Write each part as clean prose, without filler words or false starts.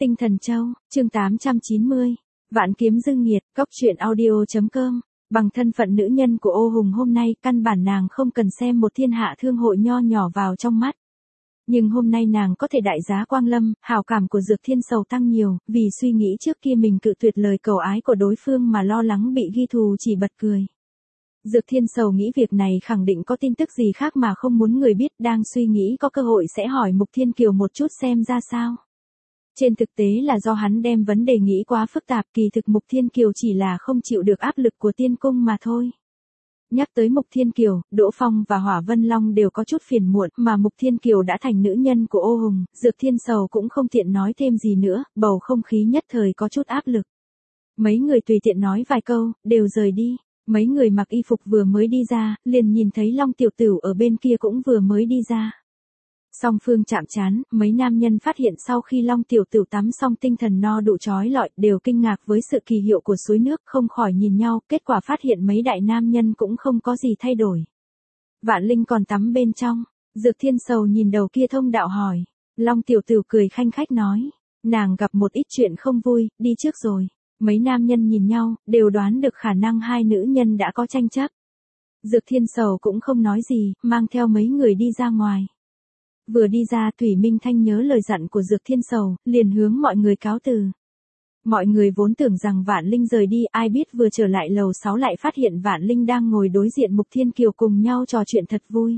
Tinh Thần Châu, chương 890. Vạn kiếm dư nghiệt, cóc truyện audio.com. Bằng thân phận nữ nhân của Ô Hùng hôm nay, căn bản nàng không cần xem một thiên hạ thương hội nho nhỏ vào trong mắt. Nhưng hôm nay nàng có thể đại giá quang lâm, hảo cảm của Dược Thiên Sầu tăng nhiều, vì suy nghĩ trước kia mình cự tuyệt lời cầu ái của đối phương mà lo lắng bị ghi thù chỉ bật cười. Dược Thiên Sầu nghĩ việc này khẳng định có tin tức gì khác mà không muốn người biết, đang suy nghĩ có cơ hội sẽ hỏi Mục Thiên Kiều một chút xem ra sao. Trên thực tế là do hắn đem vấn đề nghĩ quá phức tạp, kỳ thực Mục Thiên Kiều chỉ là không chịu được áp lực của tiên cung mà thôi. Nhắc tới Mục Thiên Kiều, Đỗ Phong và Hỏa Vân Long đều có chút phiền muộn, mà Mục Thiên Kiều đã thành nữ nhân của Ô Hùng, Dược Thiên Sầu cũng không tiện nói thêm gì nữa, bầu không khí nhất thời có chút áp lực. Mấy người tùy tiện nói vài câu, đều rời đi. Mấy người mặc y phục vừa mới đi ra, liền nhìn thấy Long Tiểu Tửu ở bên kia cũng vừa mới đi ra. Song phương chạm trán, mấy nam nhân phát hiện sau khi Long Tiểu Tửu tắm xong tinh thần no đủ trói lọi, đều kinh ngạc với sự kỳ hiệu của suối nước, không khỏi nhìn nhau, kết quả phát hiện mấy đại nam nhân cũng không có gì thay đổi. Vạn Linh còn tắm bên trong, Dược Thiên Sầu nhìn đầu kia thông đạo hỏi. Long Tiểu Tửu cười khanh khách nói, nàng gặp một ít chuyện không vui, đi trước rồi. Mấy nam nhân nhìn nhau, đều đoán được khả năng hai nữ nhân đã có tranh chấp. Dược Thiên Sầu cũng không nói gì, mang theo mấy người đi ra ngoài. Vừa đi ra, Thủy Minh Thanh nhớ lời dặn của Dược Thiên Sầu, liền hướng mọi người cáo từ. Mọi người vốn tưởng rằng Vạn Linh rời đi, ai biết vừa trở lại lầu 6 lại phát hiện Vạn Linh đang ngồi đối diện Mục Thiên Kiều cùng nhau trò chuyện thật vui.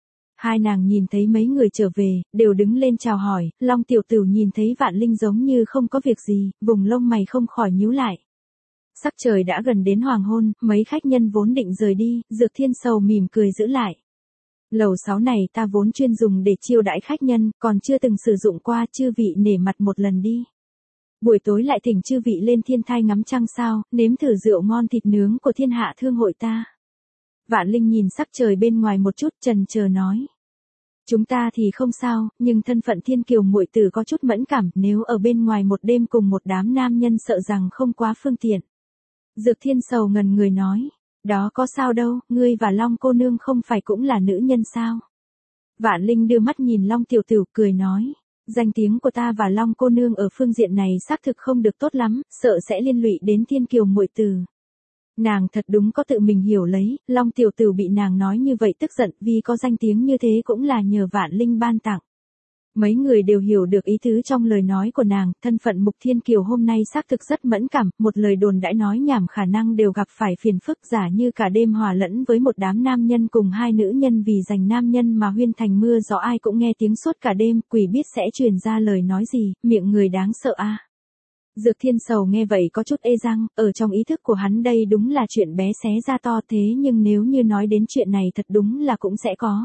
Hai nàng nhìn thấy mấy người trở về, đều đứng lên chào hỏi, Long Tiểu Tửu nhìn thấy Vạn Linh giống như không có việc gì, vùng lông mày không khỏi nhíu lại. Sắc trời đã gần đến hoàng hôn, mấy khách nhân vốn định rời đi, Dược Thiên Sầu mỉm cười giữ lại. Lầu 6 này ta vốn chuyên dùng để chiêu đãi khách nhân, còn chưa từng sử dụng qua, chư vị nể mặt một lần đi. Buổi tối lại thỉnh chư vị lên thiên thai ngắm trăng sao, nếm thử rượu ngon thịt nướng của thiên hạ thương hội ta. Vạn Linh nhìn sắc trời bên ngoài một chút, chần chờ nói. Chúng ta thì không sao, nhưng thân phận Thiên Kiều muội tử có chút mẫn cảm, nếu ở bên ngoài một đêm cùng một đám nam nhân sợ rằng không quá phương tiện. Dược Thiên Sầu ngần người nói, đó có sao đâu, ngươi và Long cô nương không phải cũng là nữ nhân sao? Vạn Linh đưa mắt nhìn Long Tiểu Tửu cười nói, danh tiếng của ta và Long cô nương ở phương diện này xác thực không được tốt lắm, sợ sẽ liên lụy đến Thiên Kiều muội tử. Nàng thật đúng có tự mình hiểu lấy, Long Tiểu Tửu bị nàng nói như vậy tức giận, vì có danh tiếng như thế cũng là nhờ Vạn Linh ban tặng. Mấy người đều hiểu được ý tứ trong lời nói của nàng, thân phận Mục Thiên Kiều hôm nay xác thực rất mẫn cảm, một lời đồn đãi nói nhảm khả năng đều gặp phải phiền phức, giả như cả đêm hòa lẫn với một đám nam nhân cùng hai nữ nhân vì giành nam nhân mà huyên thành mưa gió, ai cũng nghe tiếng suốt cả đêm, quỷ biết sẽ truyền ra lời nói gì, miệng người đáng sợ a. Dược Thiên Sầu nghe vậy có chút ê răng, ở trong ý thức của hắn đây đúng là chuyện bé xé ra to, thế nhưng nếu như nói đến chuyện này thật đúng là cũng sẽ có.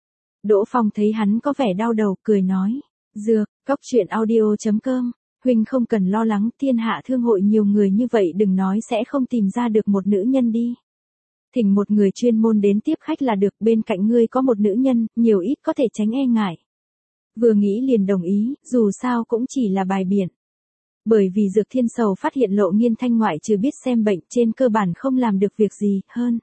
Đỗ Phong thấy hắn có vẻ đau đầu, cười nói, Dược, cóc truyện audio.com, huynh không cần lo lắng, thiên hạ thương hội nhiều người như vậy đừng nói sẽ không tìm ra được một nữ nhân đi. Thỉnh một người chuyên môn đến tiếp khách là được, bên cạnh ngươi có một nữ nhân, nhiều ít có thể tránh e ngại. Vừa nghĩ liền đồng ý, dù sao cũng chỉ là bài biện. Bởi vì Dược Thiên Sầu phát hiện Lộ Nghiên Thanh ngoại trừ biết xem bệnh trên cơ bản không làm được việc gì hơn.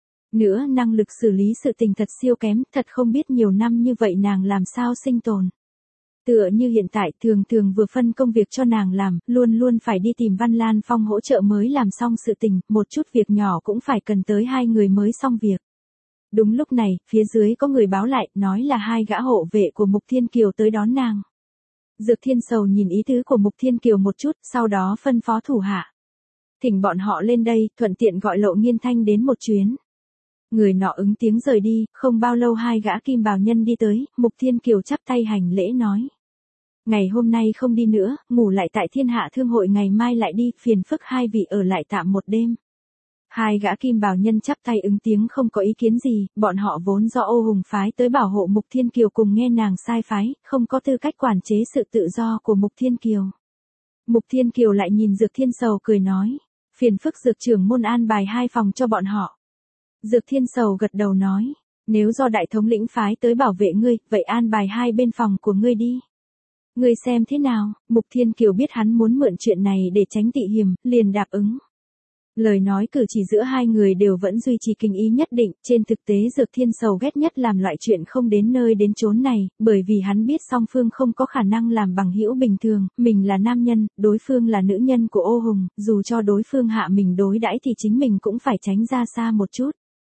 Nữa năng lực xử lý sự tình thật siêu kém, thật không biết nhiều năm như vậy nàng làm sao sinh tồn. Tựa như hiện tại thường thường vừa phân công việc cho nàng làm, luôn luôn phải đi tìm Văn Lan Phong hỗ trợ mới làm xong sự tình, một chút việc nhỏ cũng phải cần tới hai người mới xong việc. Đúng lúc này, phía dưới có người báo lại, nói là hai gã hộ vệ của Mục Thiên Kiều tới đón nàng. Dược Thiên Sầu nhìn ý tứ của Mục Thiên Kiều một chút, sau đó phân phó thủ hạ. Thỉnh bọn họ lên đây, thuận tiện gọi Lộ Nghiên Thanh đến một chuyến. Người nọ ứng tiếng rời đi, không bao lâu hai gã kim bào nhân đi tới, Mục Thiên Kiều chắp tay hành lễ nói. Ngày hôm nay không đi nữa, ngủ lại tại thiên hạ thương hội, ngày mai lại đi, phiền phức hai vị ở lại tạm một đêm. Hai gã kim bào nhân chắp tay ứng tiếng không có ý kiến gì, bọn họ vốn do Ô Hùng phái tới bảo hộ Mục Thiên Kiều cùng nghe nàng sai phái, không có tư cách quản chế sự tự do của Mục Thiên Kiều. Mục Thiên Kiều lại nhìn Dược Thiên Sầu cười nói, phiền phức Dược trưởng môn an bài hai phòng cho bọn họ. Dược Thiên Sầu gật đầu nói, nếu do đại thống lĩnh phái tới bảo vệ ngươi, vậy an bài hai bên phòng của ngươi đi. Ngươi xem thế nào? Mục Thiên Kiều biết hắn muốn mượn chuyện này để tránh tị hiềm, liền đáp ứng. Lời nói cử chỉ giữa hai người đều vẫn duy trì kinh ý nhất định, trên thực tế Dược Thiên Sầu ghét nhất làm loại chuyện không đến nơi đến chốn này, bởi vì hắn biết song phương không có khả năng làm bằng hữu bình thường, mình là nam nhân, đối phương là nữ nhân của Ô Hùng, dù cho đối phương hạ mình đối đãi thì chính mình cũng phải tránh ra xa một chút.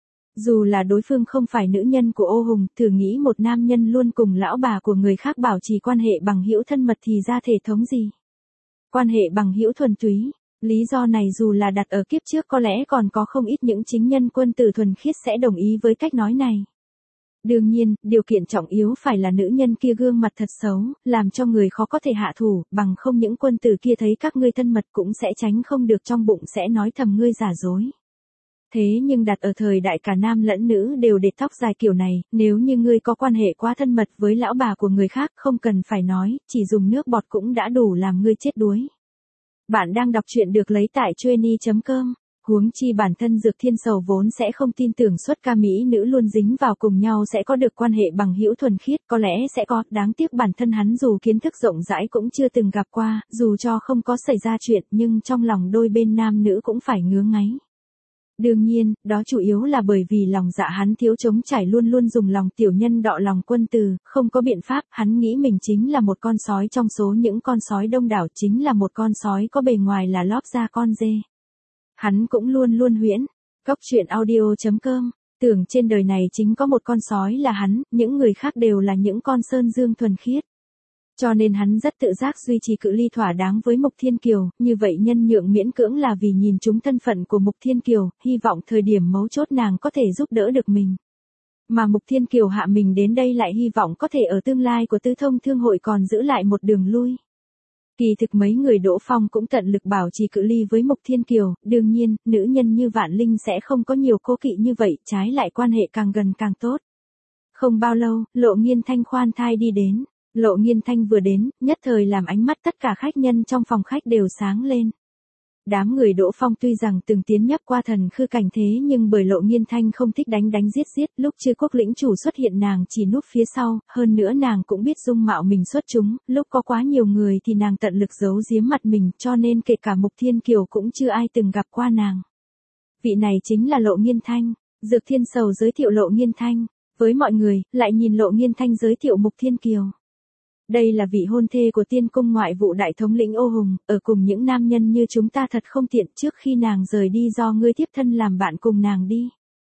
Dù là đối phương không phải nữ nhân của Ô Hùng, thử nghĩ một nam nhân luôn cùng lão bà của người khác bảo trì quan hệ bằng hữu thân mật thì ra thể thống gì? Quan hệ bằng hữu thuần túy. Lý do này dù là đặt ở kiếp trước có lẽ còn có không ít những chính nhân quân tử thuần khiết sẽ đồng ý với cách nói này. Đương nhiên, điều kiện trọng yếu phải là nữ nhân kia gương mặt thật xấu, làm cho người khó có thể hạ thủ, bằng không những quân tử kia thấy các ngươi thân mật cũng sẽ tránh không được trong bụng sẽ nói thầm ngươi giả dối. Thế nhưng đặt ở thời đại cả nam lẫn nữ đều để tóc dài kiểu này, nếu như ngươi có quan hệ quá thân mật với lão bà của người khác không cần phải nói, chỉ dùng nước bọt cũng đã đủ làm ngươi chết đuối. Bạn đang đọc truyện được lấy tại Chueny.com. Huống chi bản thân Dược Thiên Sầu vốn sẽ không tin tưởng xuất ca mỹ nữ luôn dính vào cùng nhau sẽ có được quan hệ bằng hữu thuần khiết, có lẽ sẽ có, đáng tiếc bản thân hắn dù kiến thức rộng rãi cũng chưa từng gặp qua, dù cho không có xảy ra chuyện nhưng trong lòng đôi bên nam nữ cũng phải ngứa ngáy. Đương nhiên, đó chủ yếu là bởi vì lòng dạ hắn thiếu trống trải luôn luôn dùng lòng tiểu nhân đọ lòng quân tử, không có biện pháp, hắn nghĩ mình chính là một con sói trong số những con sói đông đảo, chính là một con sói có bề ngoài là lóp da con dê. Hắn cũng luôn luôn huyễn. Cóc truyện audio.com, tưởng trên đời này chính có một con sói là hắn, những người khác đều là những con sơn dương thuần khiết. Cho nên hắn rất tự giác duy trì cự ly thỏa đáng với Mục Thiên Kiều, như vậy nhân nhượng miễn cưỡng là vì nhìn trúng thân phận của Mục Thiên Kiều, hy vọng thời điểm mấu chốt nàng có thể giúp đỡ được mình. Mà Mục Thiên Kiều hạ mình đến đây lại hy vọng có thể ở tương lai của Tư Thông Thương hội còn giữ lại một đường lui. Kỳ thực mấy người Đỗ Phong cũng tận lực bảo trì cự ly với Mục Thiên Kiều, đương nhiên, nữ nhân như Vạn Linh sẽ không có nhiều cố kỵ như vậy, trái lại quan hệ càng gần càng tốt. Không bao lâu, Lộ Nghiên Thanh khoan thai đi đến. Lộ Nghiên Thanh vừa đến, nhất thời làm ánh mắt tất cả khách nhân trong phòng khách đều sáng lên. Đám người Đỗ Phong tuy rằng từng tiến nhập qua thần khư cảnh thế nhưng bởi Lộ Nghiên Thanh không thích đánh giết, lúc Chư Quốc lĩnh chủ xuất hiện nàng chỉ núp phía sau, hơn nữa nàng cũng biết dung mạo mình xuất chúng, lúc có quá nhiều người thì nàng tận lực giấu giếm mặt mình, cho nên kể cả Mục Thiên Kiều cũng chưa ai từng gặp qua nàng. Vị này chính là Lộ Nghiên Thanh. Dược Thiên Sầu giới thiệu Lộ Nghiên Thanh với mọi người, lại nhìn Lộ Nghiên Thanh giới thiệu Mục Thiên Kiều. Đây là vị hôn thê của Tiên Cung ngoại vụ đại thống lĩnh Ô Hùng, ở cùng những nam nhân như chúng ta thật không tiện, trước khi nàng rời đi do ngươi tiếp thân làm bạn cùng nàng đi.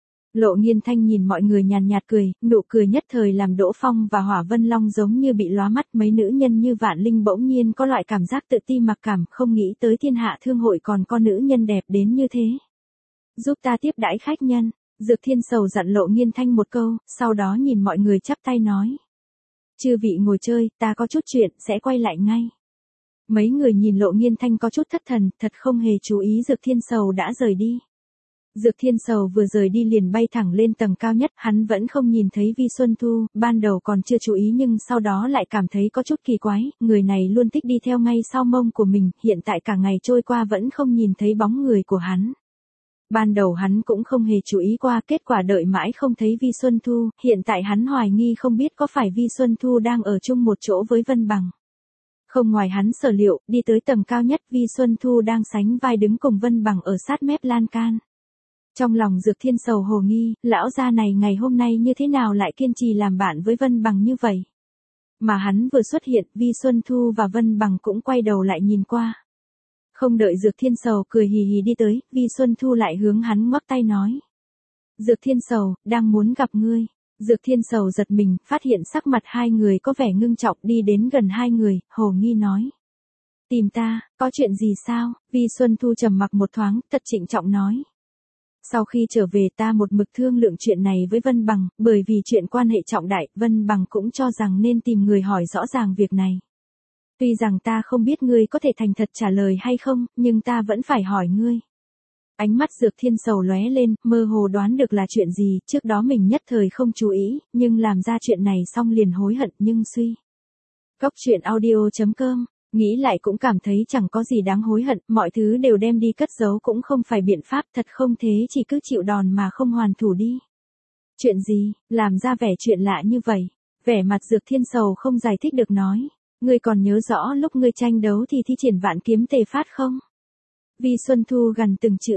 Lộ Nghiên Thanh nhìn mọi người nhàn nhạt cười, nụ cười nhất thời làm Đỗ Phong và Hỏa Vân Long giống như bị lóa mắt, mấy nữ nhân như Vạn Linh bỗng nhiên có loại cảm giác tự ti mặc cảm, không nghĩ tới thiên hạ thương hội còn có nữ nhân đẹp đến như thế. Giúp ta tiếp đãi khách nhân, Dược Thiên Sầu dặn Lộ Nghiên Thanh một câu, sau đó nhìn mọi người chắp tay nói. Chư vị ngồi chơi, ta có chút chuyện, sẽ quay lại ngay. Mấy người nhìn Lộ Nghiên Thanh có chút thất thần, thật không hề chú ý Dược Thiên Sầu đã rời đi. Dược Thiên Sầu vừa rời đi liền bay thẳng lên tầng cao nhất, hắn vẫn không nhìn thấy Vi Xuân Thu, ban đầu còn chưa chú ý nhưng sau đó lại cảm thấy có chút kỳ quái, người này luôn thích đi theo ngay sau mông của mình, hiện tại cả ngày trôi qua vẫn không nhìn thấy bóng người của hắn. Ban đầu hắn cũng không hề chú ý qua, kết quả đợi mãi không thấy Vi Xuân Thu, hiện tại hắn hoài nghi không biết có phải Vi Xuân Thu đang ở chung một chỗ với Vân Bằng. Không ngoài hắn sở liệu, đi tới tầng cao nhất Vi Xuân Thu đang sánh vai đứng cùng Vân Bằng ở sát mép lan can. Trong lòng Dược Thiên Sầu hồ nghi, lão gia này ngày hôm nay như thế nào lại kiên trì làm bạn với Vân Bằng như vậy. Mà hắn vừa xuất hiện, Vi Xuân Thu và Vân Bằng cũng quay đầu lại nhìn qua. Không đợi Dược Thiên Sầu cười hì hì đi tới, Vi Xuân Thu lại hướng hắn ngoắc tay nói. Dược Thiên Sầu, đang muốn gặp ngươi. Dược Thiên Sầu giật mình, phát hiện sắc mặt hai người có vẻ ngưng trọng, đi đến gần hai người, hồ nghi nói. Tìm ta, có chuyện gì sao? Vi Xuân Thu trầm mặc một thoáng, thật trịnh trọng nói. Sau khi trở về ta một mực thương lượng chuyện này với Vân Bằng, bởi vì chuyện quan hệ trọng đại, Vân Bằng cũng cho rằng nên tìm người hỏi rõ ràng việc này. Tuy rằng ta không biết ngươi có thể thành thật trả lời hay không, nhưng ta vẫn phải hỏi ngươi. Ánh mắt Dược Thiên Sầu lóe lên, mơ hồ đoán được là chuyện gì, trước đó mình nhất thời không chú ý, nhưng làm ra chuyện này xong liền hối hận nhưng suy. Cóc truyện audio.com, nghĩ lại cũng cảm thấy chẳng có gì đáng hối hận, mọi thứ đều đem đi cất giấu cũng không phải biện pháp, thật không thế chỉ cứ chịu đòn mà không hoàn thủ đi. Chuyện gì, làm ra vẻ chuyện lạ như vậy, vẻ mặt Dược Thiên Sầu không giải thích được nói. Ngươi còn nhớ rõ lúc ngươi tranh đấu thì thi triển vạn kiếm tề phát không? Vi Xuân Thu gần từng chữ,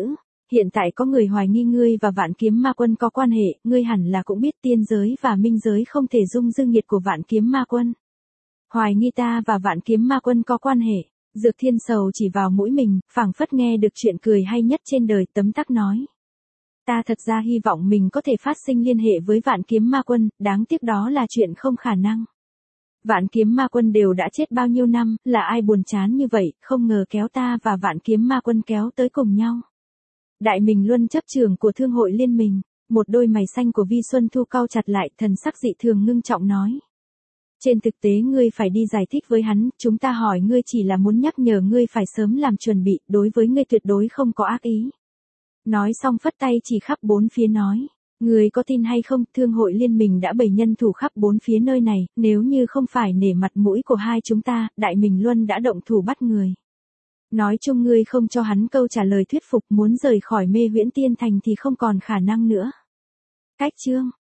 hiện tại có người hoài nghi ngươi và Vạn Kiếm Ma Quân có quan hệ, ngươi hẳn là cũng biết tiên giới và minh giới không thể dung dư nghiệt của Vạn Kiếm Ma Quân. Hoài nghi ta và Vạn Kiếm Ma Quân có quan hệ, Dược Thiên Sầu chỉ vào mũi mình, phảng phất nghe được chuyện cười hay nhất trên đời, tấm tắc nói. Ta thật ra hy vọng mình có thể phát sinh liên hệ với Vạn Kiếm Ma Quân, đáng tiếc đó là chuyện không khả năng. Vạn Kiếm Ma Quân đều đã chết bao nhiêu năm, là ai buồn chán như vậy, không ngờ kéo ta và Vạn Kiếm Ma Quân kéo tới cùng nhau. Đại Minh Luân chấp trưởng của Thương hội Liên Minh, một đôi mày xanh của Vi Xuân Thu cau chặt lại, thần sắc dị thường ngưng trọng nói. Trên thực tế ngươi phải đi giải thích với hắn, chúng ta hỏi ngươi chỉ là muốn nhắc nhở ngươi phải sớm làm chuẩn bị, đối với ngươi tuyệt đối không có ác ý. Nói xong phất tay chỉ khắp bốn phía nói. Ngươi có tin hay không, Thương hội Liên Minh đã bày nhân thủ khắp bốn phía nơi này, nếu như không phải nể mặt mũi của hai chúng ta, Đại Minh Luân đã động thủ bắt người. Nói chung ngươi không cho hắn câu trả lời thuyết phục, muốn rời khỏi Mê Huyễn Tiên Thành thì không còn khả năng nữa. Cách chương